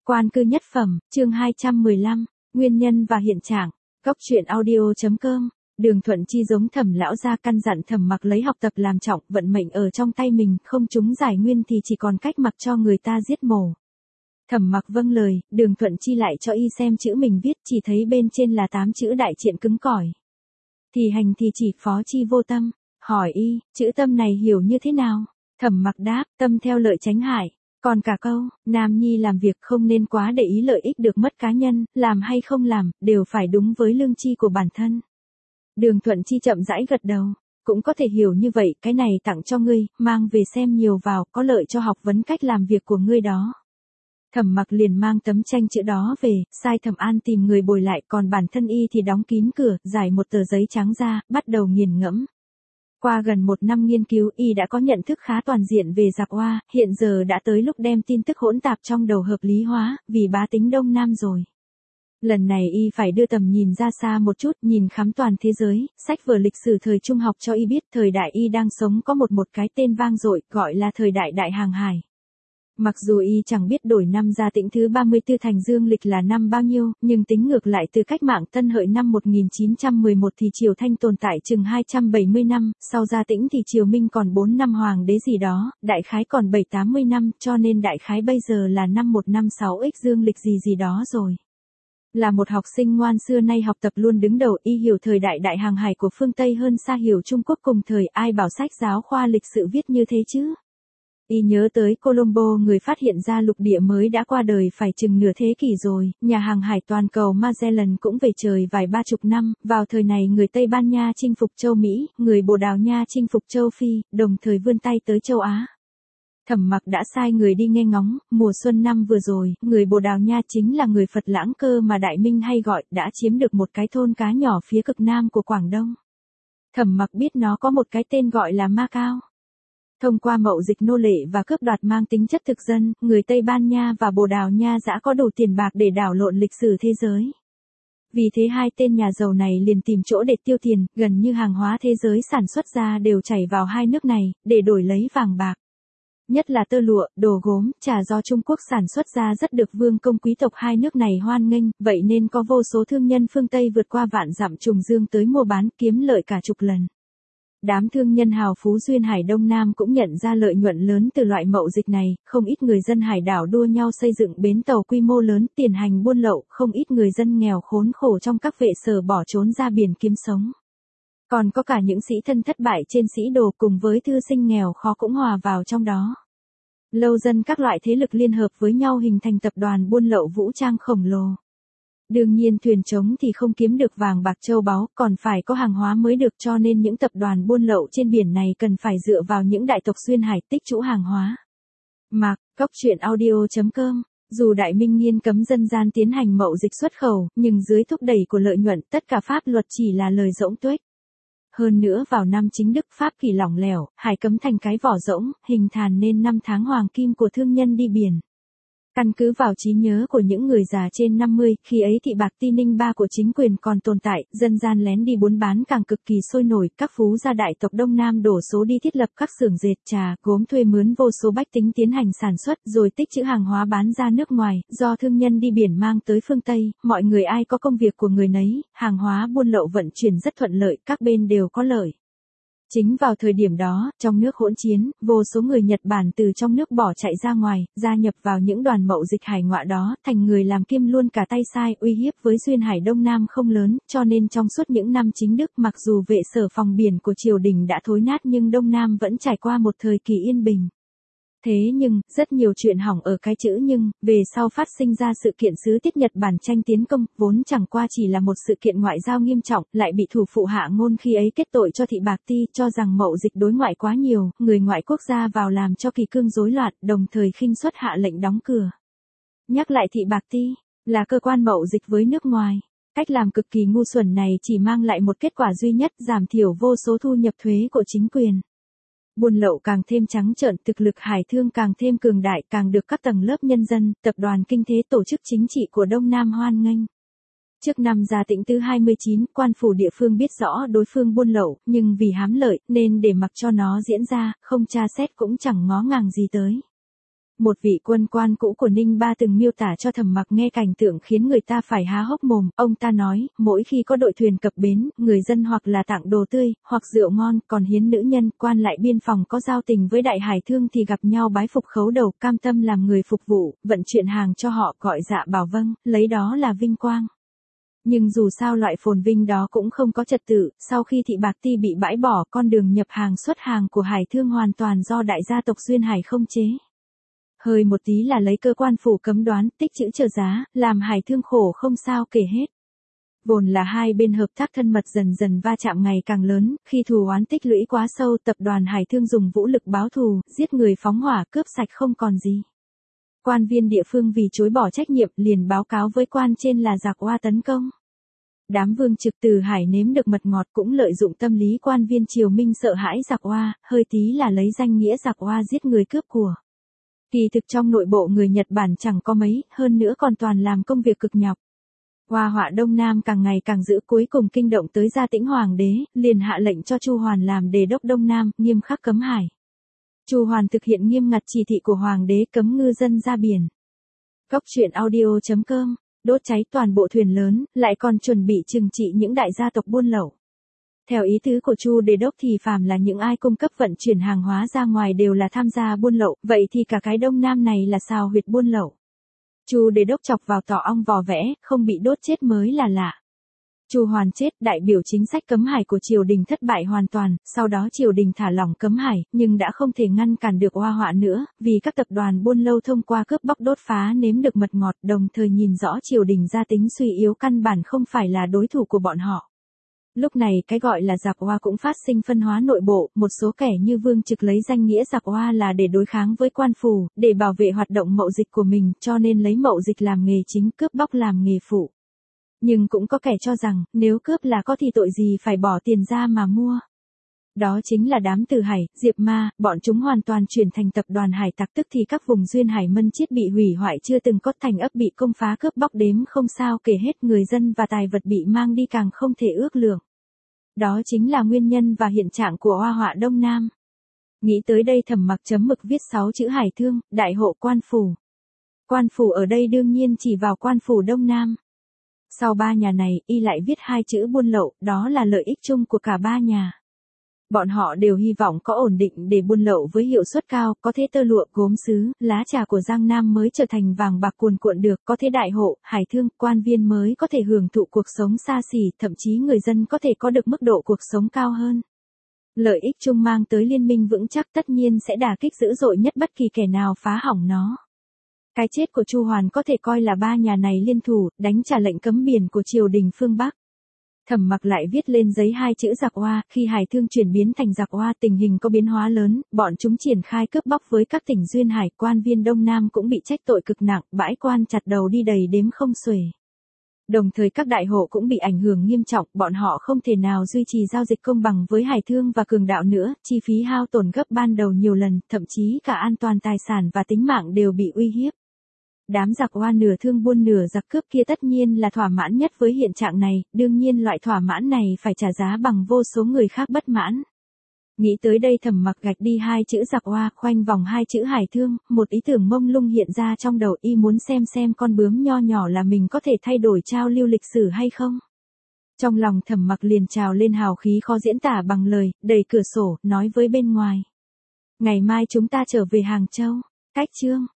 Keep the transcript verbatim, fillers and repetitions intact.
Quan cư nhất phẩm, chương hai trăm mười lăm, nguyên nhân và hiện trạng. Góc truyện audio.com. Đường Thuận Chi giống Thẩm lão gia căn dặn Thẩm Mặc lấy học tập làm trọng, vận mệnh ở trong tay mình, không trúng giải nguyên thì chỉ còn cách mặc cho người ta giết mổ. Thẩm Mặc vâng lời, Đường Thuận Chi lại cho y xem chữ mình viết, chỉ thấy bên trên là tám chữ đại triện cứng cỏi. Thì hành thì chỉ phó chi vô tâm, hỏi y, chữ tâm này hiểu như thế nào? Thẩm Mặc đáp, tâm theo lợi tránh hại. Còn cả câu, nam nhi làm việc không nên quá để ý lợi ích được mất cá nhân, làm hay không làm, đều phải đúng với lương tri của bản thân. Đường Thuận Chi chậm rãi gật đầu, cũng có thể hiểu như vậy, cái này tặng cho ngươi, mang về xem nhiều vào, có lợi cho học vấn cách làm việc của ngươi đó. Thẩm Mặc liền mang tấm tranh chữ đó về, sai Thẩm An tìm người bồi lại, còn bản thân y thì đóng kín cửa, giải một tờ giấy trắng ra, bắt đầu nghiền ngẫm. Qua gần một năm nghiên cứu, y đã có nhận thức khá toàn diện về giặc Hoa, hiện giờ đã tới lúc đem tin tức hỗn tạp trong đầu hợp lý hóa, vì bá tính Đông Nam rồi. Lần này y phải đưa tầm nhìn ra xa một chút, nhìn khắp toàn thế giới, sách vở lịch sử thời trung học cho y biết thời đại y đang sống có một một cái tên vang dội, gọi là thời đại đại hàng hải. Mặc dù y chẳng biết đổi năm Gia Tĩnh thứ ba mươi tư thành dương lịch là năm bao nhiêu, nhưng tính ngược lại từ cách mạng Tân Hợi năm một nghìn chín trăm mười một thì triều Thanh tồn tại chừng hai trăm bảy mươi năm, sau Gia Tĩnh thì triều Minh còn bốn năm hoàng đế gì đó, đại khái còn bảy tám mươi năm, cho nên đại khái bây giờ là năm một trăm năm mươi sáu x dương lịch gì gì đó rồi. Là một học sinh ngoan xưa nay học tập luôn đứng đầu, y hiểu thời đại đại hàng hải của phương Tây hơn xa hiểu Trung Quốc cùng thời, ai bảo sách giáo khoa lịch sử viết như thế chứ. Y nhớ tới Colombo, người phát hiện ra lục địa mới đã qua đời phải chừng nửa thế kỷ rồi, nhà hàng hải toàn cầu Magellan cũng về trời vài ba chục năm, vào thời này người Tây Ban Nha chinh phục châu Mỹ, người Bồ Đào Nha chinh phục châu Phi, đồng thời vươn tay tới châu Á. Thẩm Mặc đã sai người đi nghe ngóng, mùa xuân năm vừa rồi, người Bồ Đào Nha chính là người Phật Lãng Cơ mà Đại Minh hay gọi, đã chiếm được một cái thôn cá nhỏ phía cực nam của Quảng Đông. Thẩm Mặc biết nó có một cái tên gọi là Macao. Thông qua mậu dịch nô lệ và cướp đoạt mang tính chất thực dân, người Tây Ban Nha và Bồ Đào Nha đã có đủ tiền bạc để đảo lộn lịch sử thế giới. Vì thế hai tên nhà giàu này liền tìm chỗ để tiêu tiền, gần như hàng hóa thế giới sản xuất ra đều chảy vào hai nước này, để đổi lấy vàng bạc. Nhất là tơ lụa, đồ gốm, trà do Trung Quốc sản xuất ra rất được vương công quý tộc hai nước này hoan nghênh, vậy nên có vô số thương nhân phương Tây vượt qua vạn dặm trùng dương tới mua bán kiếm lợi cả chục lần. Đám thương nhân hào phú duyên hải Đông Nam cũng nhận ra lợi nhuận lớn từ loại mậu dịch này, không ít người dân hải đảo đua nhau xây dựng bến tàu quy mô lớn tiền hành buôn lậu, không ít người dân nghèo khốn khổ trong các vệ sở bỏ trốn ra biển kiếm sống. Còn có cả những sĩ thân thất bại trên sĩ đồ cùng với thư sinh nghèo khó cũng hòa vào trong đó. Lâu dần các loại thế lực liên hợp với nhau hình thành tập đoàn buôn lậu vũ trang khổng lồ. Đương nhiên thuyền trống thì không kiếm được vàng bạc châu báu, còn phải có hàng hóa mới được, cho nên những tập đoàn buôn lậu trên biển này cần phải dựa vào những đại tộc xuyên hải tích trữ hàng hóa. Mạc, Góc truyện audio.com. Dù Đại Minh nghiêm cấm dân gian tiến hành mậu dịch xuất khẩu, nhưng dưới thúc đẩy của lợi nhuận, tất cả pháp luật chỉ là lời rỗng tuếch. Hơn nữa vào năm chính Đức Pháp kỳ lỏng lẻo, hải cấm thành cái vỏ rỗng, hình thành nên năm tháng hoàng kim của thương nhân đi biển. Căn cứ vào trí nhớ của những người già trên năm mươi, khi ấy thị bạc ti ninh ba của chính quyền còn tồn tại, dân gian lén đi buôn bán càng cực kỳ sôi nổi, các phú gia đại tộc Đông Nam đổ số đi thiết lập các xưởng dệt trà, gốm, thuê mướn vô số bách tính tiến hành sản xuất, rồi tích trữ hàng hóa bán ra nước ngoài, do thương nhân đi biển mang tới phương Tây, mọi người ai có công việc của người nấy, hàng hóa buôn lậu vận chuyển rất thuận lợi, các bên đều có lợi. Chính vào thời điểm đó, trong nước hỗn chiến, vô số người Nhật Bản từ trong nước bỏ chạy ra ngoài, gia nhập vào những đoàn mậu dịch hải ngoại đó, thành người làm kiêm luôn cả tay sai, uy hiếp với duyên hải Đông Nam không lớn, cho nên trong suốt những năm chính Đức, mặc dù vệ sở phòng biển của triều đình đã thối nát nhưng Đông Nam vẫn trải qua một thời kỳ yên bình. Thế nhưng, rất nhiều chuyện hỏng ở cái chữ nhưng, về sau phát sinh ra sự kiện sứ tiết Nhật Bản tranh tiến công, vốn chẳng qua chỉ là một sự kiện ngoại giao nghiêm trọng, lại bị thủ phụ hạ ngôn khi ấy kết tội cho thị bạc ti, cho rằng mậu dịch đối ngoại quá nhiều, người ngoại quốc gia vào làm cho kỳ cương rối loạn, đồng thời khinh suất hạ lệnh đóng cửa. Nhắc lại thị bạc ti, là cơ quan mậu dịch với nước ngoài. Cách làm cực kỳ ngu xuẩn này chỉ mang lại một kết quả duy nhất, giảm thiểu vô số thu nhập thuế của chính quyền. Buôn lậu càng thêm trắng trợn, thực lực hải thương càng thêm cường đại, càng được các tầng lớp nhân dân, tập đoàn kinh tế, tổ chức chính trị của Đông Nam hoan nghênh. Trước năm Gia Tĩnh thứ hai mươi chín, quan phủ địa phương biết rõ đối phương buôn lậu, nhưng vì hám lợi, nên để mặc cho nó diễn ra, không tra xét cũng chẳng ngó ngàng gì tới. Một vị quân quan cũ của Ninh Ba từng miêu tả cho Thẩm Mặc nghe cảnh tượng khiến người ta phải há hốc mồm, ông ta nói, mỗi khi có đội thuyền cập bến, người dân hoặc là tặng đồ tươi, hoặc rượu ngon, còn hiến nữ nhân, quan lại biên phòng có giao tình với đại hải thương thì gặp nhau bái phục khấu đầu, cam tâm làm người phục vụ, vận chuyển hàng cho họ, gọi dạ bảo vâng, lấy đó là vinh quang. Nhưng dù sao loại phồn vinh đó cũng không có trật tự, sau khi thị Bạc Ti bị bãi bỏ, con đường nhập hàng xuất hàng của hải thương hoàn toàn do đại gia tộc Duyên Hải không chế. Hơi một tí là lấy cơ quan phủ cấm đoán, tích trữ chờ giá, làm hải thương khổ không sao kể hết. Vốn là hai bên hợp tác thân mật dần dần va chạm ngày càng lớn, khi thù oán tích lũy quá sâu, tập đoàn hải thương dùng vũ lực báo thù, giết người phóng hỏa, cướp sạch không còn gì. Quan viên địa phương vì chối bỏ trách nhiệm liền báo cáo với quan trên là giặc oa tấn công. Đám vương trực từ hải nếm được mật ngọt cũng lợi dụng tâm lý quan viên triều Minh sợ hãi giặc oa, hơi tí là lấy danh nghĩa giặc oa giết người cướp của. Kỳ thực trong nội bộ người Nhật Bản chẳng có mấy, hơn nữa còn toàn làm công việc cực nhọc. Hoa họa Đông Nam càng ngày càng dữ, cuối cùng kinh động tới Gia Tĩnh Hoàng đế, liền hạ lệnh cho Chu Hoàn làm đề đốc Đông Nam, nghiêm khắc cấm hải. Chu Hoàn thực hiện nghiêm ngặt chỉ thị của Hoàng đế cấm ngư dân ra biển. Góc truyện audio chấm com, đốt cháy toàn bộ thuyền lớn, lại còn chuẩn bị trừng trị những đại gia tộc buôn lậu. Theo ý tứ của Chu Đề Đốc thì phàm là những ai cung cấp vận chuyển hàng hóa ra ngoài đều là tham gia buôn lậu, vậy thì cả cái Đông Nam này là sao huyệt buôn lậu. Chu Đề Đốc chọc vào tỏ ong vò vẽ, không bị đốt chết mới là lạ. Chu Hoàn chết, đại biểu chính sách cấm hải của triều đình thất bại hoàn toàn, sau đó triều đình thả lỏng cấm hải, nhưng đã không thể ngăn cản được oa họa nữa, vì các tập đoàn buôn lậu thông qua cướp bóc đốt phá nếm được mật ngọt, đồng thời nhìn rõ triều đình gia tính suy yếu căn bản không phải là đối thủ của bọn họ. Lúc này cái gọi là giặc oa cũng phát sinh phân hóa nội bộ, một số kẻ như Vương Trực lấy danh nghĩa giặc oa là để đối kháng với quan phủ, để bảo vệ hoạt động mậu dịch của mình, cho nên lấy mậu dịch làm nghề chính, cướp bóc làm nghề phụ. Nhưng cũng có kẻ cho rằng, nếu cướp là có thì tội gì phải bỏ tiền ra mà mua. Đó chính là đám Từ Hải, Diệp Ma, bọn chúng hoàn toàn chuyển thành tập đoàn hải tặc, tức thì các vùng duyên hải mân chiết bị hủy hoại, chưa từng có thành ấp bị công phá cướp bóc đếm không sao kể hết, người dân và tài vật bị mang đi càng không thể ước lượng. Đó chính là nguyên nhân và hiện trạng của oa họa Đông Nam. Nghĩ tới đây Thẩm Mặc chấm mực viết sáu chữ hải thương, đại hộ quan phủ. Quan phủ ở đây đương nhiên chỉ vào quan phủ Đông Nam. Sau ba nhà này, y lại viết hai chữ buôn lậu, đó là lợi ích chung của cả ba nhà. Bọn họ đều hy vọng có ổn định để buôn lậu với hiệu suất cao, có thế tơ lụa, gốm sứ, lá trà của Giang Nam mới trở thành vàng bạc cuồn cuộn được, có thế đại hộ, hải thương, quan viên mới có thể hưởng thụ cuộc sống xa xỉ, thậm chí người dân có thể có được mức độ cuộc sống cao hơn. Lợi ích chung mang tới liên minh vững chắc tất nhiên sẽ đả kích dữ dội nhất bất kỳ kẻ nào phá hỏng nó. Cái chết của Chu Hoàn có thể coi là ba nhà này liên thủ, đánh trả lệnh cấm biển của triều đình phương Bắc. Thẩm Mặc lại viết lên giấy hai chữ giặc oa, khi hải thương chuyển biến thành giặc oa tình hình có biến hóa lớn, bọn chúng triển khai cướp bóc với các tỉnh duyên hải, quan viên Đông Nam cũng bị trách tội cực nặng, bãi quan chặt đầu đi đầy đếm không xuể. Đồng thời các đại hộ cũng bị ảnh hưởng nghiêm trọng, bọn họ không thể nào duy trì giao dịch công bằng với hải thương và cường đạo nữa, chi phí hao tổn gấp ban đầu nhiều lần, thậm chí cả an toàn tài sản và tính mạng đều bị uy hiếp. Đám giặc oa nửa thương buôn nửa giặc cướp kia tất nhiên là thỏa mãn nhất với hiện trạng này, đương nhiên loại thỏa mãn này phải trả giá bằng vô số người khác bất mãn. Nghĩ tới đây Thẩm Mặc gạch đi hai chữ giặc oa, khoanh vòng hai chữ hải thương, một ý tưởng mông lung hiện ra trong đầu, y muốn xem xem con bướm nho nhỏ là mình có thể thay đổi trao lưu lịch sử hay không. Trong lòng Thẩm Mặc liền trào lên hào khí khó diễn tả bằng lời, đẩy cửa sổ, nói với bên ngoài. Ngày mai chúng ta trở về Hàng Châu. Cách chương